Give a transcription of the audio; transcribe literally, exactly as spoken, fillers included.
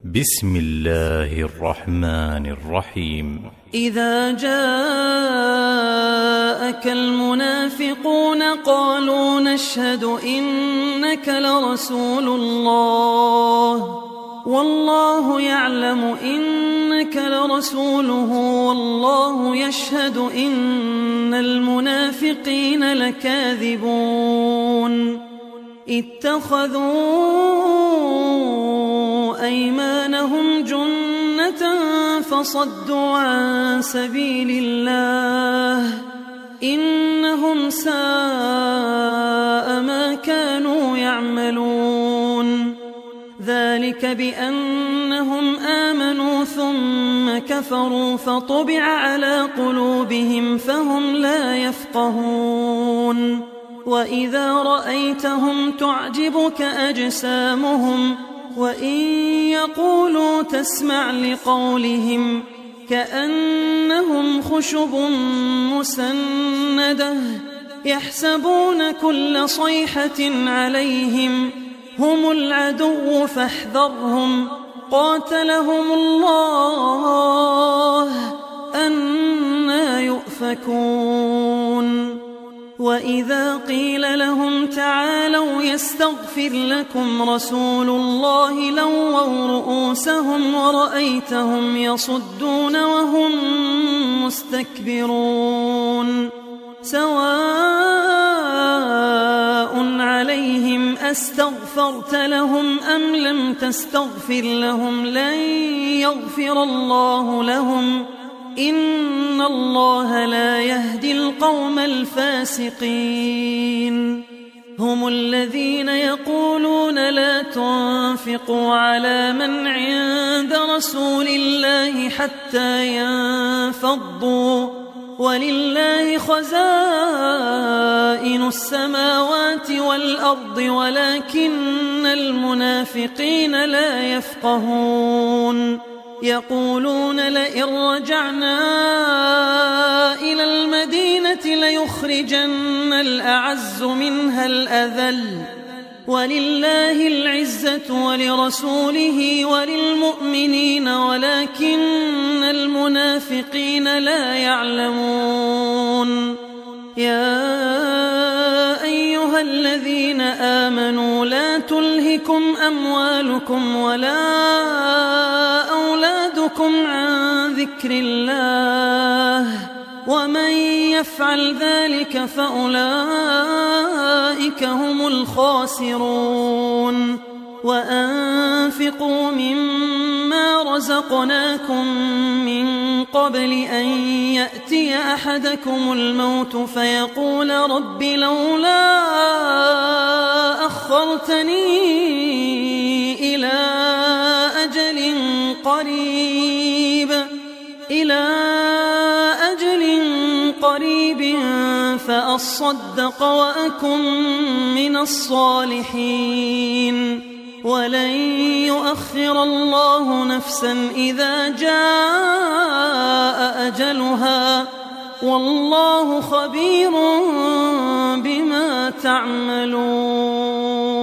بسم الله الرحمن الرحيم. إذا جاءك المنافقون قالوا نشهد إنك لرسول الله والله يعلم إنك لرسوله والله يشهد إن المنافقين لكاذبون اتخذوا أيمانهم جنة فصدوا عن سبيل الله إنهم ساء ما كانوا يعملون ذلك بأنهم آمنوا ثم كفروا فطبع على قلوبهم فهم لا يفقهون وإذا رأيتهم تعجبك أجسامهم وإن يقولوا تسمع لقولهم كأنهم خشب مسندة يحسبون كل صيحة عليهم هم العدو فاحذرهم قاتلهم الله أنى يؤفكون وإذا قيل لهم تعالوا يستغفر لكم رسول الله لووا رؤوسهم ورأيتهم يصدون وهم مستكبرون سواء عليهم أستغفرت لهم أم لم تستغفر لهم لن يغفر الله لهم إن الله لا يهدي القوم الفاسقين هم الذين يقولون لا تنفقوا على من عند رسول الله حتى ينفضوا ولله خزائن السماوات والأرض ولكن المنافقين لا يفقهون يقولون لئن رجعنا إلى المدينة ليخرجن الأعز منها الأذل ولله العزة ولرسوله وللمؤمنين ولكن المنافقين لا يعلمون يا أيها الذين آمنوا لا تلهكم أموالكم ولا أولادكم عن ذكر الله ومن يفعل ذلك فأولئك هم الخاسرون وأنفقوا مما رزقناكم من قبل أن يأتي أحدكم الموت فيقول رب لولا أخرتني إلى أجل قريب إلى أجل قريب فأصدق وأكن من الصالحين ولن يؤخر الله نفسا إذا جاء أجلها والله خبير بما تعملون.